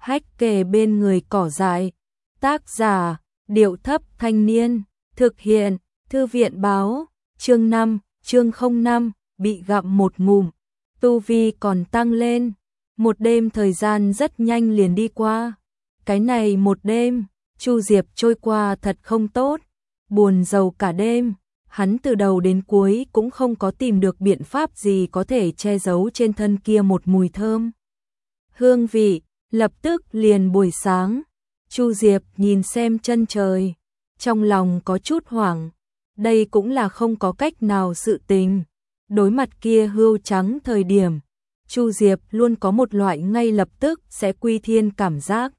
hách kề bên người cỏ dại. Tác giả, Điệu Thấp Thanh Niên. Thực hiện, Thư viện Báo. Chương 5, chương 05, bị gặm một ngụm. Tu vi còn tăng lên. Một đêm thời gian rất nhanh liền đi qua. Cái này một đêm, Chu Diệp trôi qua thật không tốt. Buồn rầu cả đêm. Hắn từ đầu đến cuối cũng không có tìm được biện pháp gì có thể che giấu trên thân kia một mùi thơm. Hương vị, lập tức liền buổi sáng. Chu Diệp nhìn xem chân trời. Trong lòng có chút hoảng. Đây cũng là không có cách nào sự tình. Đối mặt kia hươu trắng thời điểm, Chu Diệp luôn có một loại ngay lập tức sẽ quy thiên cảm giác.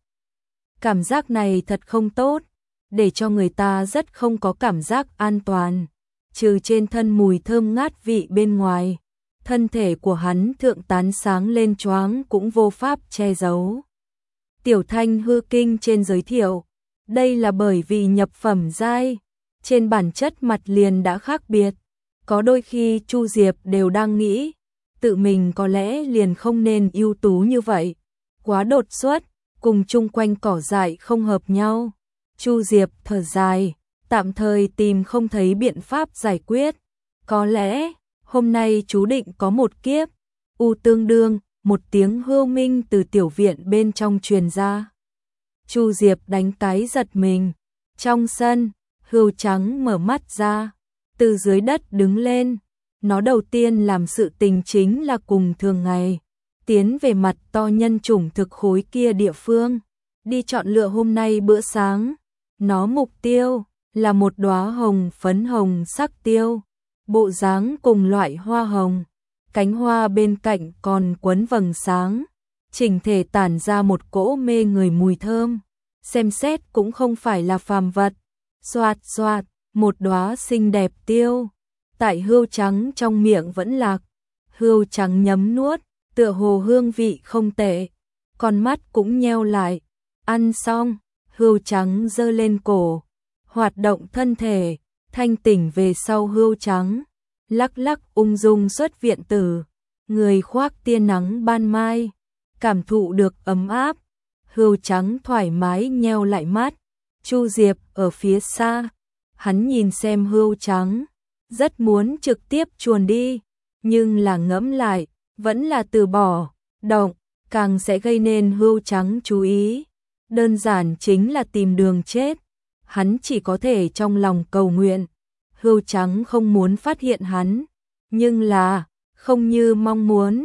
Cảm giác này thật không tốt, để cho người ta rất không có cảm giác an toàn. Trừ trên thân mùi thơm ngát vị bên ngoài, thân thể của hắn thượng tán sáng lên choáng cũng vô pháp che giấu. Tiểu Thanh hư kinh trên giới thiệu, đây là bởi vì nhập phẩm giai, trên bản chất mặt liền đã khác biệt. Có đôi khi Chu Diệp đều đang nghĩ, tự mình có lẽ liền không nên ưu tú như vậy. Quá đột xuất, cùng chung quanh cỏ dại không hợp nhau. Chu Diệp thở dài, tạm thời tìm không thấy biện pháp giải quyết. Có lẽ, hôm nay chú định có một kiếp. U tương đương, một tiếng hưu minh từ tiểu viện bên trong truyền ra. Chu Diệp đánh cái giật mình. Trong sân, hươu trắng mở mắt ra, từ dưới đất đứng lên. Nó đầu tiên làm sự tình chính là cùng thường ngày, tiến về mặt to nhân chủng thực khối kia địa phương, đi chọn lựa hôm nay bữa sáng. Nó mục tiêu là một đóa hồng phấn hồng sắc tiêu, bộ dáng cùng loại hoa hồng, cánh hoa bên cạnh còn quấn vầng sáng, chỉnh thể tản ra một cỗ mê người mùi thơm, xem xét cũng không phải là phàm vật. Xoạt xoạt, một đóa xinh đẹp tiêu, tại hươu trắng trong miệng vẫn lạc. Hươu trắng nhấm nuốt, tựa hồ hương vị không tệ, con mắt cũng nheo lại. Ăn xong, hươu trắng giơ lên cổ, hoạt động thân thể, thanh tỉnh về sau hươu trắng, lắc lắc ung dung xuất viện tử, người khoác tia nắng ban mai, cảm thụ được ấm áp. Hươu trắng thoải mái nheo lại mắt. Chu Diệp ở phía xa, hắn nhìn xem hươu trắng, rất muốn trực tiếp chuồn đi, nhưng là ngẫm lại, vẫn là từ bỏ. Động, càng sẽ gây nên hươu trắng chú ý, đơn giản chính là tìm đường chết. Hắn chỉ có thể trong lòng cầu nguyện, hươu trắng không muốn phát hiện hắn, nhưng là, không như mong muốn.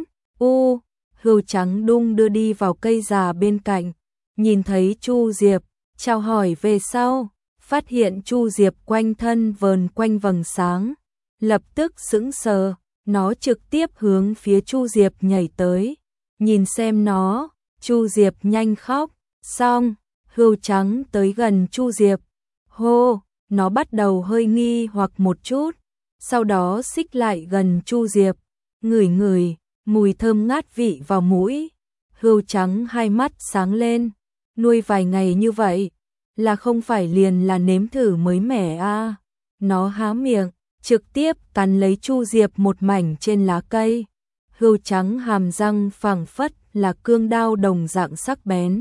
Hươu trắng đung đưa đi vào cây già bên cạnh, nhìn thấy Chu Diệp, chào hỏi về sau, phát hiện Chu Diệp quanh thân vờn quanh vầng sáng, lập tức sững sờ, nó trực tiếp hướng phía Chu Diệp nhảy tới. Nhìn xem nó, Chu Diệp nhanh khóc. Xong, hươu trắng tới gần Chu Diệp. Hô, nó bắt đầu hơi nghi hoặc một chút, sau đó xích lại gần Chu Diệp, ngửi ngửi, mùi thơm ngát vị vào mũi. Hươu trắng hai mắt sáng lên, nuôi vài ngày như vậy, là không phải liền là nếm thử mới mẻ à. Nó há miệng, trực tiếp cắn lấy Chu Diệp một mảnh trên lá cây. Hươu trắng hàm răng phẳng phất là cương đao đồng dạng sắc bén.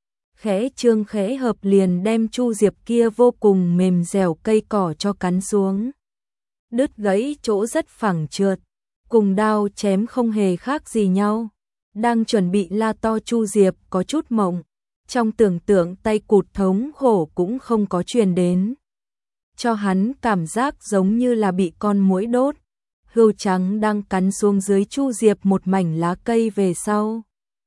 Khẽ trương khẽ hợp liền đem Chu Diệp kia vô cùng mềm dẻo cây cỏ cho cắn xuống. Đứt gãy chỗ rất phẳng trượt, cùng đao chém không hề khác gì nhau. Đang chuẩn bị la to Chu Diệp có chút mộng, trong tưởng tượng tay cụt thống khổ cũng không có truyền đến, cho hắn cảm giác giống như là bị con muỗi đốt. Hươu trắng đang cắn xuống dưới Chu Diệp một mảnh lá cây về sau,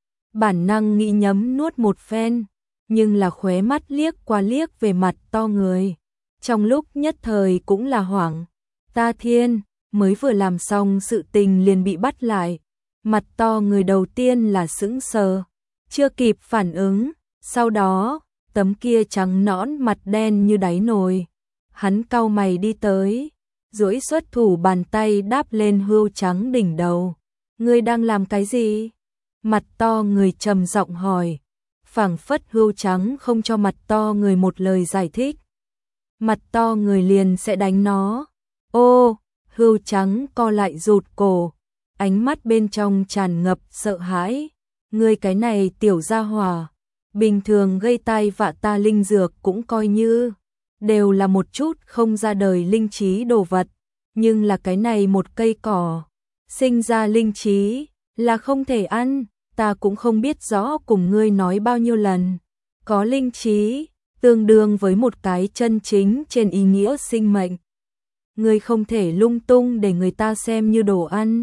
bản năng nghĩ nhấm nuốt một phen, nhưng là khóe mắt liếc qua liếc về mặt to người, trong lúc nhất thời cũng là hoảng. Ta thiên, mới vừa làm xong sự tình liền bị bắt lại. Mặt to người đầu tiên là sững sờ, chưa kịp phản ứng, sau đó, tấm kia trắng nõn mặt đen như đáy nồi. Hắn cau mày đi tới, duỗi xuất thủ bàn tay đáp lên hươu trắng đỉnh đầu. Ngươi đang làm cái gì? Mặt to người trầm giọng hỏi, phảng phất hươu trắng không cho mặt to người một lời giải thích. Mặt to người liền sẽ đánh nó. Ô, hươu trắng co lại rụt cổ, ánh mắt bên trong tràn ngập sợ hãi. Ngươi cái này tiểu gia hỏa, Bình thường gây tai vạ ta linh dược cũng coi như đều là một chút không ra đời linh trí đồ vật, nhưng là cái này một cây cỏ sinh ra linh trí là không thể ăn, ta cũng không biết rõ cùng ngươi nói bao nhiêu lần. Có linh trí, tương đương với một cái chân chính trên ý nghĩa sinh mệnh. Ngươi không thể lung tung để người ta xem như đồ ăn.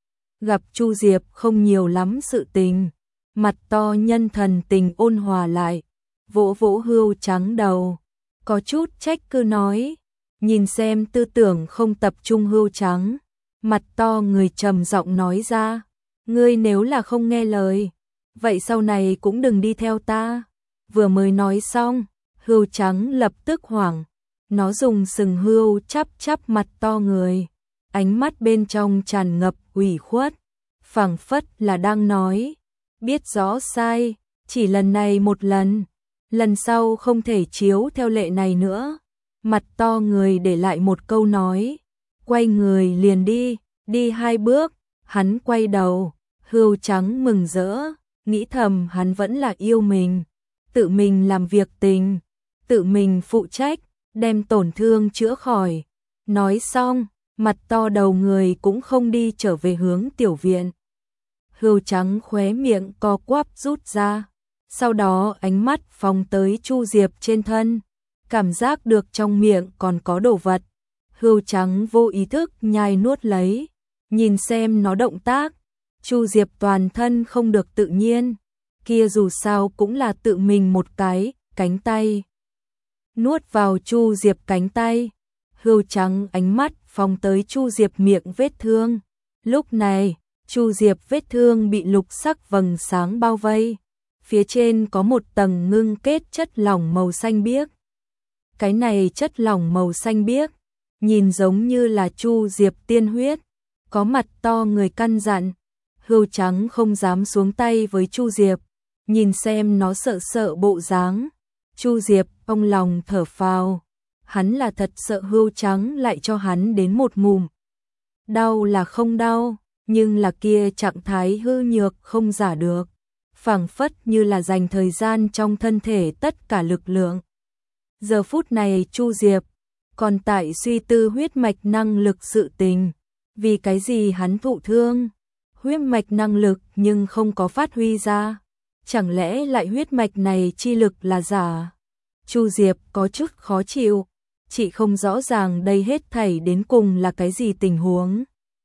Gặp Chu Diệp không nhiều lắm sự tình, mặt to nhân thần tình ôn hòa lại, vỗ vỗ Hưu Trắng đầu, có chút trách cứ nói, nhìn xem tư tưởng không tập trung Hưu Trắng, mặt to người trầm giọng nói ra, ngươi nếu là không nghe lời, vậy sau này cũng đừng đi theo ta. Vừa mới nói xong, Hưu Trắng lập tức hoảng, nó dùng sừng hươu chắp chắp mặt to người, ánh mắt bên trong tràn ngập ủy khuất, phảng phất là đang nói, biết rõ sai, chỉ lần này một lần, lần sau không thể chiếu theo lệ này nữa. Mặt to người để lại một câu nói, quay người liền đi, đi 2 bước, hắn quay đầu, Hưu Trắng mừng rỡ, nghĩ thầm hắn vẫn là yêu mình, tự mình làm việc tình, tự mình phụ trách, đem tổn thương chữa khỏi. Nói xong, mặt to đầu người cũng không đi trở về hướng tiểu viện. Hưu Trắng khóe miệng co quắp rút ra, sau đó ánh mắt phóng tới Chu Diệp trên thân, cảm giác được trong miệng còn có đồ vật. Hưu Trắng vô ý thức nhai nuốt lấy, nhìn xem nó động tác, Chu Diệp toàn thân không được tự nhiên, kia dù sao cũng là tự mình một cái cánh tay. Nuốt vào Chu Diệp cánh tay, Hưu Trắng ánh mắt phóng tới Chu Diệp miệng vết thương. Lúc này, Chu Diệp vết thương bị lục sắc vầng sáng bao vây, phía trên có một tầng ngưng kết chất lỏng màu xanh biếc. Cái này chất lỏng màu xanh biếc, nhìn giống như là Chu Diệp tiên huyết, có mặt to người căn dặn. Hưu Trắng không dám xuống tay với Chu Diệp, nhìn xem nó sợ sợ bộ dáng. Chu Diệp ông lòng thở phào, hắn là thật sợ Hưu Trắng lại cho hắn đến một ngụm. Đau là không đau, nhưng là kia trạng thái hư nhược không giả được, phảng phất như là dành thời gian trong thân thể tất cả lực lượng. Giờ phút này Chu Diệp còn tại suy tư huyết mạch năng lực sự tình, vì cái gì hắn thụ thương, huyết mạch năng lực nhưng không có phát huy ra, chẳng lẽ lại huyết mạch này chi lực là giả? Chu Diệp có chút khó chịu, chị không rõ ràng đây hết thảy đến cùng là cái gì tình huống.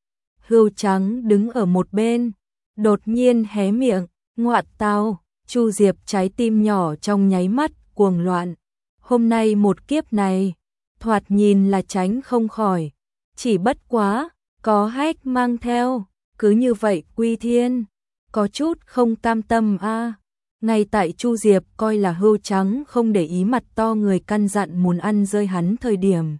Hưu Trắng đứng ở một bên, đột nhiên hé miệng, ngoạn tao, Chu Diệp trái tim nhỏ trong nháy mắt cuồng loạn. Hôm nay một kiếp này, thoạt nhìn là tránh không khỏi, chỉ bất quá, có hách mang theo, cứ như vậy quy thiên, có chút không cam tâm a. Ngay tại Chu Diệp coi là Hưu Trắng không để ý mặt to người căn dặn muốn ăn rơi hắn thời điểm.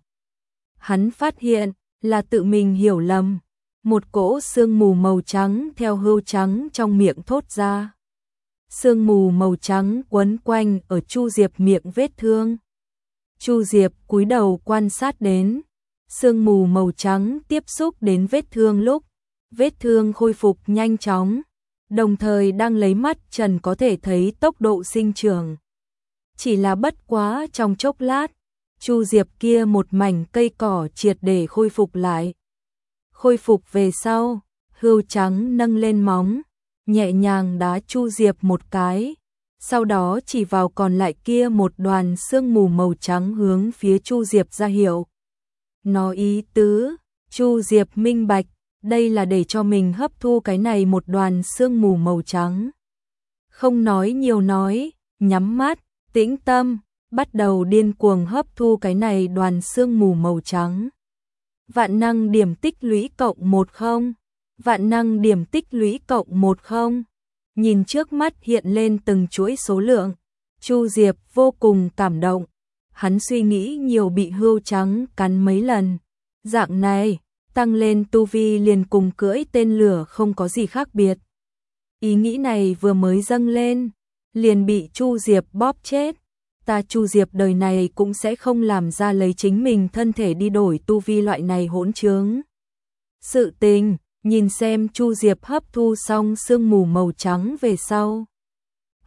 Hắn phát hiện là tự mình hiểu lầm, một cỗ sương mù màu trắng theo Hưu Trắng trong miệng thốt ra. Sương mù màu trắng quấn quanh ở Chu Diệp miệng vết thương. Chu Diệp cúi đầu quan sát đến, sương mù màu trắng tiếp xúc đến vết thương lúc, vết thương khôi phục nhanh chóng, đồng thời đang lấy mắt trần có thể thấy tốc độ sinh trưởng. Chỉ là bất quá trong chốc lát, Chu Diệp kia một mảnh cây cỏ triệt để khôi phục lại. Khôi phục về sau, Hưu Trắng nâng lên móng, nhẹ nhàng đá Chu Diệp một cái, sau đó chỉ vào còn lại kia một đoàn sương mù màu trắng hướng phía Chu Diệp ra hiệu. Nó ý tứ, Chu Diệp minh bạch, đây là để cho mình hấp thu cái này một đoàn sương mù màu trắng. Không nói nhiều nói, nhắm mắt, tĩnh tâm, bắt đầu điên cuồng hấp thu cái này đoàn sương mù màu trắng. Vạn năng điểm tích lũy cộng 10, vạn năng điểm tích lũy cộng 10. Nhìn trước mắt hiện lên từng chuỗi số lượng, Chu Diệp vô cùng cảm động. Hắn suy nghĩ nhiều bị Hưu Trắng cắn mấy lần. Dạng này, tăng lên tu vi liền cùng cưỡi tên lửa không có gì khác biệt. Ý nghĩ này vừa mới dâng lên, liền bị Chu Diệp bóp chết. Ta Chu Diệp đời này cũng sẽ không làm ra lấy chính mình thân thể đi đổi tu vi loại này hỗn trướng. Sự tình, nhìn xem Chu Diệp hấp thu xong sương mù màu trắng về sau.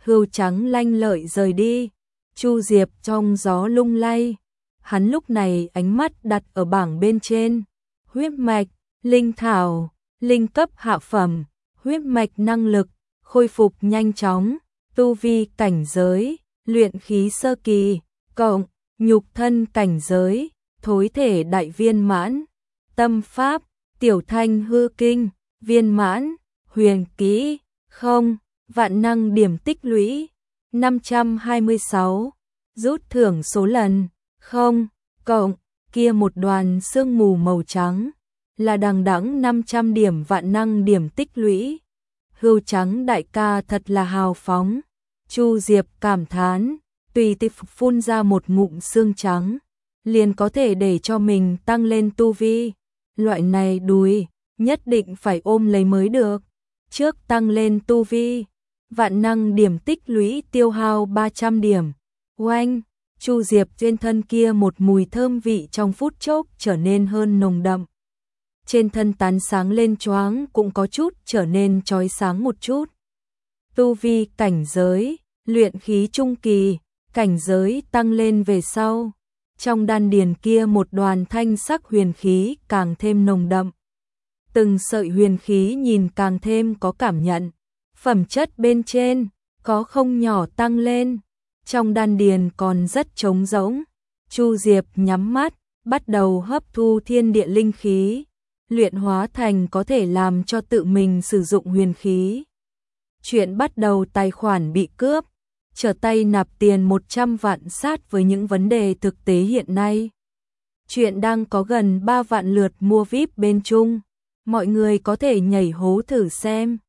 Hươu trắng lanh lợi rời đi, Chu Diệp trong gió lung lay. Hắn lúc này ánh mắt đặt ở bảng bên trên. Huyết mạch, linh thảo, linh cấp hạ phẩm, huyết mạch năng lực, khôi phục nhanh chóng, tu vi cảnh giới, luyện khí sơ kỳ, cộng, nhục thân cảnh giới, thối thể đại viên mãn, tâm pháp, tiểu thanh hư kinh, viên mãn, huyền kỹ, không, vạn năng điểm tích lũy, 526, rút thưởng số lần, không, cộng, kia một đoàn sương mù màu trắng, là đằng đẵng 500 điểm vạn năng điểm tích lũy. Hươu trắng đại ca thật là hào phóng. Chu Diệp cảm thán, tùy tiện phun ra một ngụm xương trắng, liền có thể để cho mình tăng lên tu vi. Loại này đùi, nhất định phải ôm lấy mới được. Trước tăng lên tu vi, vạn năng điểm tích lũy tiêu hao 300 điểm. Oanh, Chu Diệp trên thân kia một mùi thơm vị trong phút chốc trở nên hơn nồng đậm. Trên thân tán sáng lên choáng cũng có chút trở nên chói sáng một chút. Tu vi cảnh giới, luyện khí trung kỳ, cảnh giới tăng lên về sau. Trong đan điền kia một đoàn thanh sắc huyền khí càng thêm nồng đậm. Từng sợi huyền khí nhìn càng thêm có cảm nhận. Phẩm chất bên trên, có không nhỏ tăng lên. Trong đan điền còn rất trống rỗng. Chu Diệp nhắm mắt, bắt đầu hấp thu thiên địa linh khí. Luyện hóa thành có thể làm cho tự mình sử dụng huyền khí. Chuyện bắt đầu tài khoản bị cướp, trở tay nạp tiền 100 vạn sát với những vấn đề thực tế hiện nay. Chuyện đang có gần 3 vạn lượt mua VIP bên Trung, mọi người có thể nhảy hố thử xem.